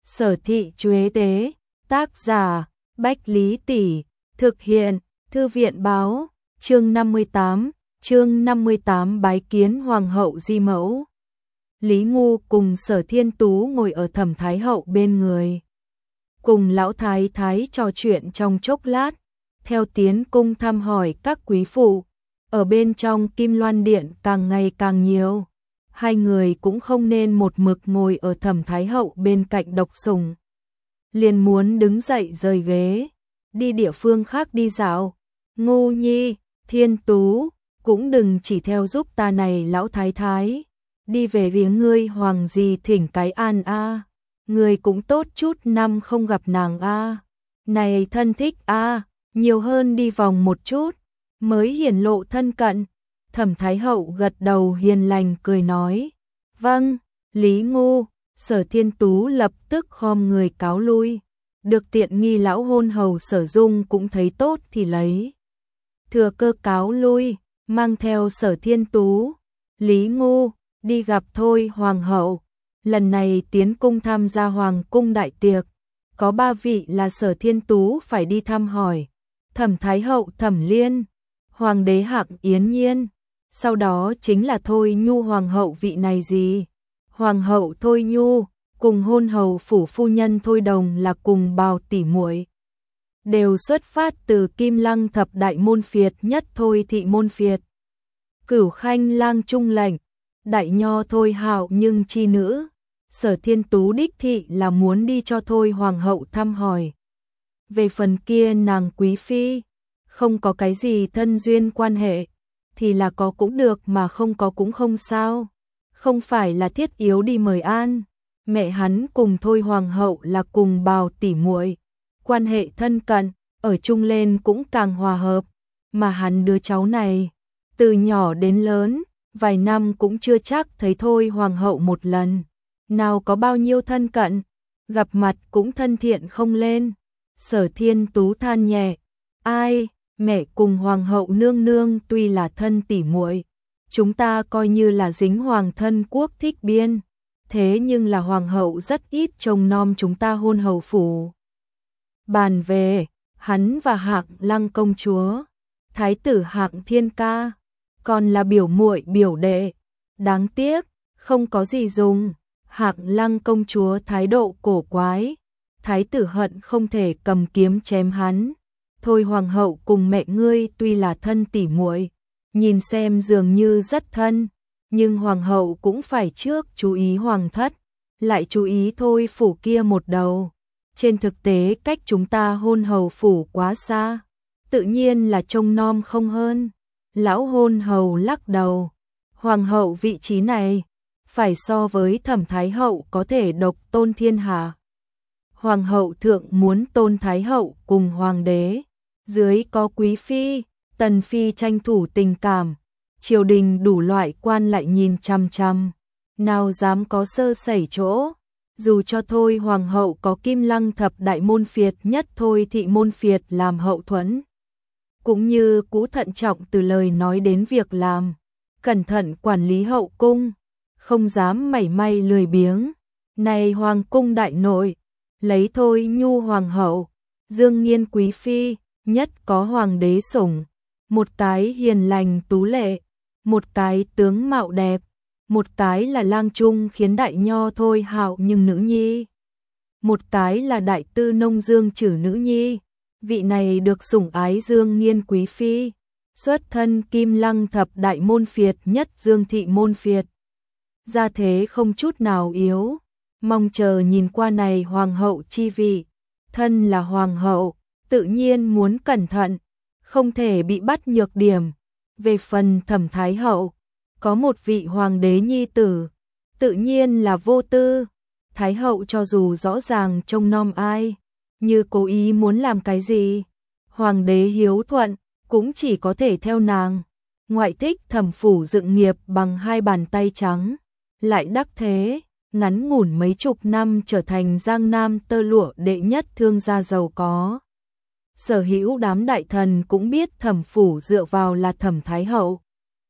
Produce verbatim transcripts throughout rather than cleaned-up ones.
Sở Thị Chuế Tế, tác giả Bách Lý Tỷ, thực hiện Thư viện Báo, chương năm mươi tám, chương năm mươi tám bái kiến Hoàng hậu di mẫu. Lý Ngu cùng Sở Thiên Tú ngồi ở Thẩm Thái hậu bên người. Cùng lão thái thái trò chuyện trong chốc lát, theo tiến cung thăm hỏi các quý phụ, ở bên trong Kim Loan Điện càng ngày càng nhiều. Hai người cũng không nên một mực ngồi ở Thẩm Thái hậu bên cạnh độc sủng. Liền muốn đứng dậy rời ghế, đi địa phương khác đi dạo. Ngu nhi, Thiên Tú, cũng đừng chỉ theo giúp ta này lão thái thái. Đi về viếng ngươi hoàng gì thỉnh cái an a. À. Ngươi cũng tốt chút năm không gặp nàng a. À. Này thân thích a, à, nhiều hơn đi vòng một chút, mới hiển lộ thân cận. Thẩm Thái hậu gật đầu hiền lành cười nói. Vâng, Lý Ngu. Sở Thiên Tú lập tức khom người cáo lui. Được tiện nghi lão hôn hầu Sở Dung cũng thấy tốt thì lấy. Thừa cơ cáo lui, mang theo Sở Thiên Tú. Lý Ngu, đi gặp thôi Hoàng hậu. Lần này tiến cung tham gia Hoàng cung đại tiệc. Có ba vị là Sở Thiên Tú phải đi thăm hỏi. Thẩm Thái hậu Thẩm Liên, Hoàng đế Hạng Yến Nhiên. Sau đó chính là Thôi Nhu Hoàng hậu vị này gì? Hoàng hậu Thôi Nhu, cùng hôn hầu phủ phu nhân Thôi Đồng là cùng bào tỷ muội, đều xuất phát từ Kim Lăng thập đại môn phiệt nhất Thôi thị môn phiệt. Cửu Khanh lang trung lệnh, đại nho Thôi Hạo nhưng chi nữ. Sở Thiên Tú đích thị là muốn đi cho Thôi Hoàng hậu thăm hỏi. Về phần kia nàng quý phi, không có cái gì thân duyên quan hệ, thì là có cũng được mà không có cũng không sao. Không phải là thiết yếu đi mời an. Mẹ hắn cùng Thôi Hoàng hậu là cùng bào tỷ muội, quan hệ thân cận, ở chung lên cũng càng hòa hợp. Mà hắn đứa cháu này, từ nhỏ đến lớn, vài năm cũng chưa chắc thấy Thôi Hoàng hậu một lần. Nào có bao nhiêu thân cận, gặp mặt cũng thân thiện không lên. Sở Thiên Tú than nhẹ. Ai, mẹ cùng Hoàng hậu nương nương tuy là thân tỷ muội, chúng ta coi như là dính hoàng thân quốc thích biên. Thế nhưng là Hoàng hậu rất ít trông nom chúng ta hôn hầu phủ. Bàn về, hắn và Hạng Lăng công chúa, Thái tử Hạng Thiên Ca, còn là biểu muội biểu đệ. Đáng tiếc, không có gì dùng. Hạng Lăng công chúa thái độ cổ quái, thái tử hận không thể cầm kiếm chém hắn. Thôi Hoàng hậu cùng mẹ ngươi tuy là thân tỉ muội, nhìn xem dường như rất thân, nhưng Hoàng hậu cũng phải trước chú ý Hoàng thất, lại chú ý Thôi phủ kia một đầu. Trên thực tế cách chúng ta hôn hầu phủ quá xa, tự nhiên là trông nom không hơn. Lão hôn hầu lắc đầu. Hoàng hậu vị trí này, phải so với Thẩm Thái hậu có thể độc tôn thiên hạ. Hoàng hậu thượng muốn tôn Thái hậu cùng Hoàng đế, dưới có quý phi, tần phi tranh thủ tình cảm, triều đình đủ loại quan lại nhìn chăm chăm, nào dám có sơ sẩy chỗ. Dù cho Thôi Hoàng hậu có Kim Lăng thập đại môn phiệt nhất Thôi thị môn phiệt làm hậu thuẫn, cũng như cũ thận trọng từ lời nói đến việc làm, cẩn thận quản lý hậu cung, không dám mảy may lười biếng. Này Hoàng cung đại nội, lấy Thôi Nhu Hoàng hậu, Dương Nghiên quý phi, nhất có Hoàng đế sủng, một cái hiền lành tú lệ, một cái tướng mạo đẹp, một cái là lang trung khiến đại nho Thôi Hạo nhưng nữ nhi, một cái là đại tư nông Dương Trử nữ nhi. Vị này được sủng ái Dương Nghiên quý phi, xuất thân Kim Lăng thập đại môn phiệt nhất Dương thị môn phiệt, gia thế không chút nào yếu, mong chờ nhìn qua này Hoàng hậu chi vị. Thân là Hoàng hậu, tự nhiên muốn cẩn thận, không thể bị bắt nhược điểm. Về phần Thẩm Thái hậu, có một vị Hoàng đế nhi tử, tự nhiên là vô tư. Thái hậu cho dù rõ ràng trông nom ai, như cố ý muốn làm cái gì, Hoàng đế hiếu thuận, cũng chỉ có thể theo nàng. Ngoại thích Thẩm phủ dựng nghiệp bằng hai bàn tay trắng, lại đắc thế, ngắn ngủn mấy chục năm trở thành Giang Nam tơ lụa đệ nhất thương gia giàu có. Sở hữu đám đại thần cũng biết Thẩm phủ dựa vào là Thẩm Thái hậu.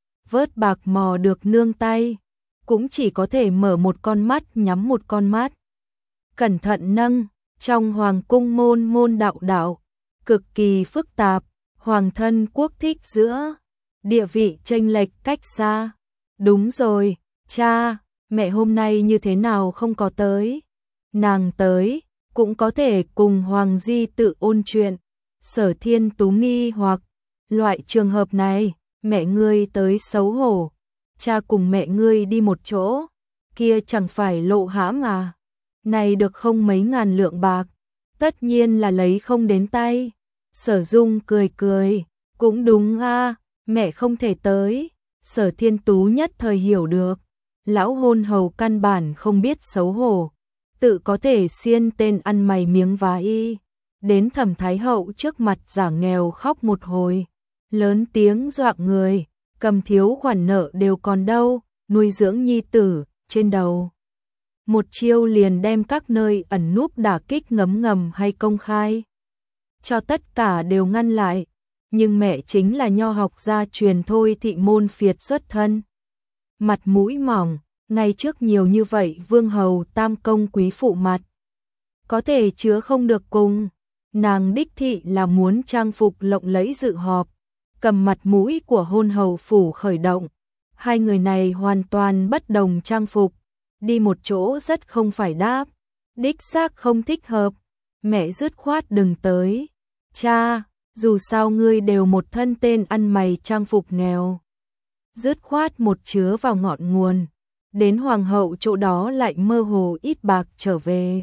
Vớt bạc mò được nương tay, cũng chỉ có thể mở một con mắt nhắm một con mắt. cẩn thận nâng, trong hoàng cung môn môn đạo đạo, cực kỳ phức tạp, hoàng thân quốc thích giữa, địa vị chênh lệch cách xa. Đúng rồi, cha, mẹ hôm nay như thế nào không có tới? Nàng tới, cũng có thể cùng Hoàng Di tự ôn chuyện. Sở Thiên Tú nghi hoặc, loại trường hợp này, mẹ ngươi tới xấu hổ, cha cùng mẹ ngươi đi một chỗ, kia chẳng phải lộ hãm à? Này được không mấy ngàn lượng bạc, tất nhiên là lấy không đến tay. Sở Dung cười cười, cũng đúng a, mẹ không thể tới. Sở Thiên Tú nhất thời hiểu được, lão hôn hầu căn bản không biết xấu hổ, tự có thể xiên tên ăn mày miếng vá y. Đến Thẩm Thái Hậu trước mặt giả nghèo khóc một hồi, lớn tiếng dọa người, cầm thiếu khoản nợ đều còn đâu, nuôi dưỡng nhi tử, trên đầu. Một chiêu liền đem các nơi ẩn núp đả kích ngấm ngầm hay công khai, cho tất cả đều ngăn lại. Nhưng mẹ chính là nho học gia truyền thôi thị môn phiệt xuất thân. Mặt mũi mỏng, ngày trước nhiều như vậy vương hầu tam công quý phụ mặt, có thể chứa không được cùng. Nàng đích thị là muốn trang phục lộng lẫy dự họp, cầm mặt mũi của hôn hầu phủ khởi động. Hai người này hoàn toàn bất đồng trang phục, đi một chỗ rất không phải đáp, đích xác không thích hợp. Mẹ dứt khoát đừng tới. Cha, dù sao ngươi đều một thân tên ăn mày trang phục nghèo. Dứt khoát một chứa vào ngọn nguồn, đến hoàng hậu chỗ đó lại mơ hồ ít bạc trở về.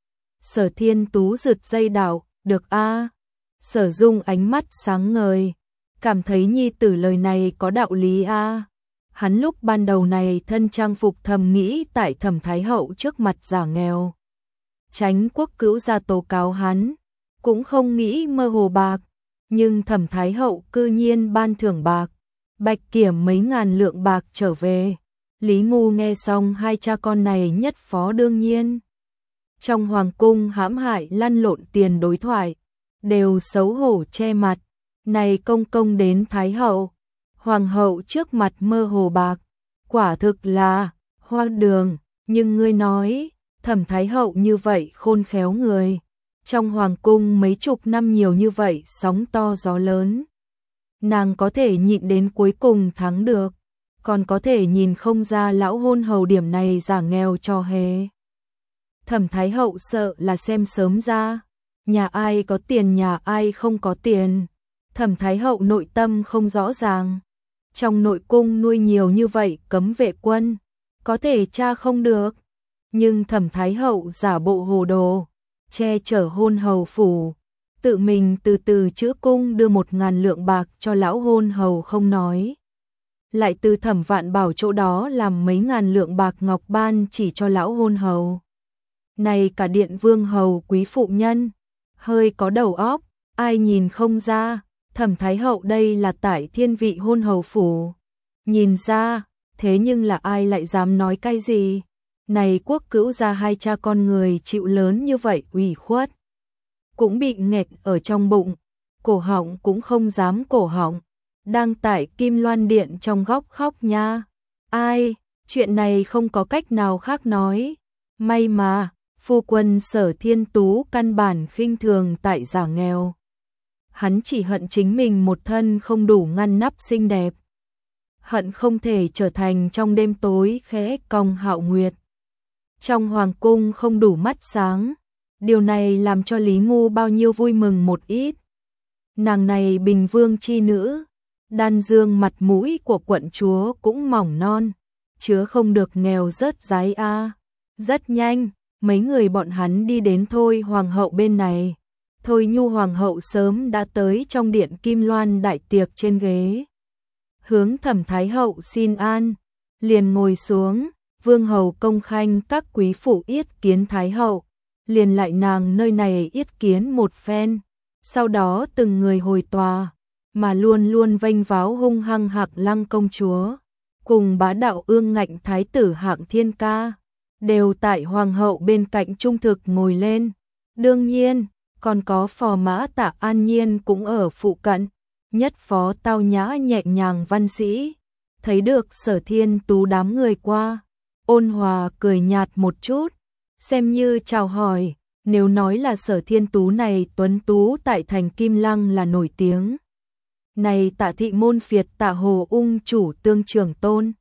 Sở Thiên Tú rực dây đạo, được a. Sở Dung ánh mắt sáng ngời, cảm thấy nhi tử lời này có đạo lý a. Hắn lúc ban đầu này thân trang phục thầm nghĩ tại Thẩm Thái Hậu trước mặt giả nghèo, tránh quốc cữu ra tố cáo hắn, cũng không nghĩ mơ hồ bạc. Nhưng Thẩm Thái Hậu cư nhiên ban thưởng bạc, bạch kiểm mấy ngàn lượng bạc trở về. Lý Ngu nghe xong hai cha con này nhất phó đương nhiên. Trong hoàng cung hãm hại lăn lộn tiền đối thoại, đều xấu hổ che mặt. Này công công đến Thái Hậu, Hoàng hậu trước mặt mơ hồ bạc, quả thực là hoang đường. Nhưng ngươi nói, Thẩm Thái Hậu như vậy khôn khéo người, trong hoàng cung mấy chục năm nhiều như vậy sóng to gió lớn, nàng có thể nhịn đến cuối cùng thắng được, còn có thể nhìn không ra lão hôn hầu điểm này giả nghèo cho hề. Thẩm Thái Hậu sợ là xem sớm ra, nhà ai có tiền nhà ai không có tiền. Thẩm Thái Hậu nội tâm không rõ ràng, trong nội cung nuôi nhiều như vậy cấm vệ quân, có thể tra không được. Nhưng Thẩm Thái Hậu giả bộ hồ đồ, che chở hôn hầu phủ, tự mình từ từ chữa cung đưa một ngàn lượng bạc cho lão hôn hầu không nói, lại từ Thẩm Vạn Bảo chỗ đó làm mấy ngàn lượng bạc ngọc ban chỉ cho lão hôn hầu. Này cả điện vương hầu quý phụ nhân, hơi có đầu óc, ai nhìn không ra, Thẩm Thái Hậu đây là tại thiên vị hôn hầu phủ. Nhìn ra, thế nhưng là ai lại dám nói cái gì? Này quốc cữu gia hai cha con người chịu lớn như vậy ủy khuất, cũng bị nghẹt ở trong bụng, cổ họng cũng không dám cổ họng, đang tại Kim Loan Điện trong góc khóc nha. Ai, chuyện này không có cách nào khác nói. May mà, phu quân Sở Thiên Tú căn bản khinh thường tại giả nghèo. Hắn chỉ hận chính mình một thân không đủ ngăn nắp xinh đẹp, hận không thể trở thành trong đêm tối khẽ cong hạo nguyệt, trong hoàng cung không đủ mắt sáng. Điều này làm cho Lý Ngu bao nhiêu vui mừng một ít. Nàng này bình vương chi nữ, đan dương mặt mũi của quận chúa cũng mỏng non, chứa không được nghèo rớt rái a. Rất nhanh, mấy người bọn hắn đi đến Thôi hoàng hậu bên này. Thôi Nhu hoàng hậu sớm đã tới trong điện Kim Loan đại tiệc trên ghế, hướng Thẩm Thái Hậu xin an, liền ngồi xuống. Vương hầu công khanh các quý phụ yết kiến Thái Hậu, liền lại nàng nơi này yết kiến một phen, sau đó từng người hồi tòa, mà luôn luôn vênh váo hung hăng Hạc Lăng công chúa, cùng bá đạo ương ngạnh thái tử Hạng Thiên Ca, đều tại hoàng hậu bên cạnh trung thực ngồi lên. Đương nhiên, còn có phò mã Tạ An Nhiên cũng ở phụ cận, nhất phó tao nhã nhẹ nhàng văn sĩ, thấy được Sở Thiên Tú đám người qua, ôn hòa cười nhạt một chút, xem như chào hỏi, nếu nói là Sở Thiên Tú này tuấn tú tại thành Kim Lăng là nổi tiếng. Này Tạ thị môn phiệt Tạ Hồ ung chủ tương trường tôn.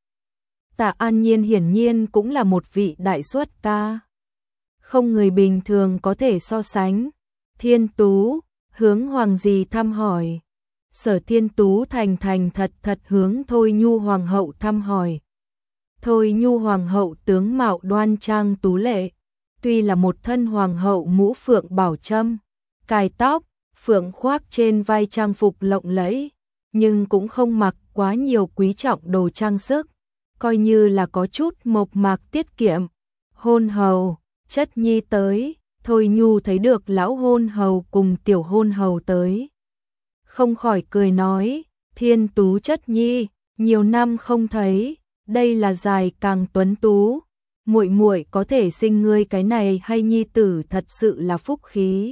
Tạ An Nhiên hiển nhiên cũng là một vị đại xuất ca. Không người bình thường có thể so sánh. Thiên Tú, hướng hoàng gì thăm hỏi. Sở Thiên Tú thành thành thật thật hướng Thôi Nhu hoàng hậu thăm hỏi. Thôi Nhu hoàng hậu tướng mạo đoan trang tú lệ, tuy là một thân hoàng hậu mũ phượng bảo trâm, cài tóc, phượng khoác trên vai trang phục lộng lẫy, nhưng cũng không mặc quá nhiều quý trọng đồ trang sức, coi như là có chút mộc mạc tiết kiệm. Hôn hầu, chất nhi tới. Thôi Nhu thấy được lão hôn hầu cùng tiểu hôn hầu tới, không khỏi cười nói, Thiên Tú chất nhi, nhiều năm không thấy, đây là dài càng tuấn tú, muội muội có thể sinh ngươi cái này hay nhi tử thật sự là phúc khí.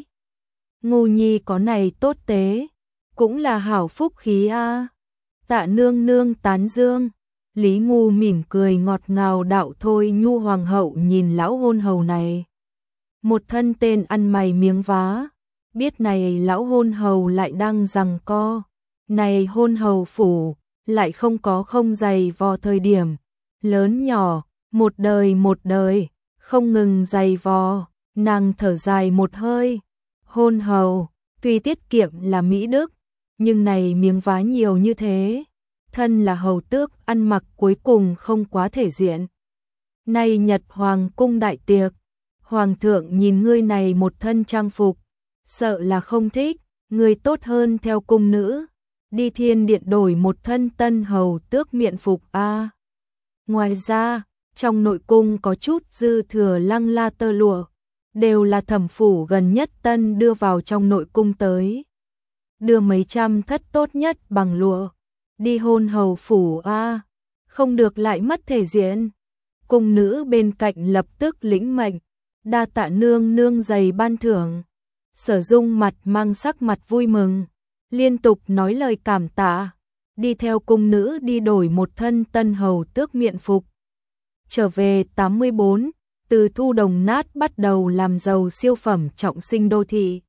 Ngu nhi có này tốt tế, cũng là hảo phúc khí a. À. Tạ nương nương tán dương. Lý Ngu mỉm cười ngọt ngào đạo. Thôi Nhu hoàng hậu nhìn lão hôn hầu này, một thân tên ăn mày miếng vá, biết này lão hôn hầu lại đang giằng co, này hôn hầu phủ lại không có không dày vò thời điểm, lớn nhỏ, một đời một đời, không ngừng dày vò, nàng thở dài một hơi. Hôn hầu, tuy tiết kiệm là mỹ đức, nhưng này miếng vá nhiều như thế, thân là hầu tước ăn mặc cuối cùng không quá thể diện. Nay Nhật Hoàng cung đại tiệc, Hoàng thượng nhìn ngươi này một thân trang phục, sợ là không thích, ngươi tốt hơn theo cung nữ, đi thiên điện đổi một thân tân hầu tước miện phục a. À. Ngoài ra, trong nội cung có chút dư thừa lăng la tơ lụa, đều là thẩm phủ gần nhất tân đưa vào trong nội cung tới. Đưa mấy trăm thất tốt nhất bằng lụa, đi hôn hầu phủ a, à. Không được lại mất thể diện. Cung nữ bên cạnh lập tức lĩnh mệnh, đa tạ nương nương dày ban thưởng. Sở Dung mặt mang sắc mặt vui mừng, liên tục nói lời cảm tạ, đi theo cung nữ đi đổi một thân tân hầu tước miện phục. Trở về tám mươi bốn, từ thu đồng nát bắt đầu làm giàu siêu phẩm trọng sinh đô thị.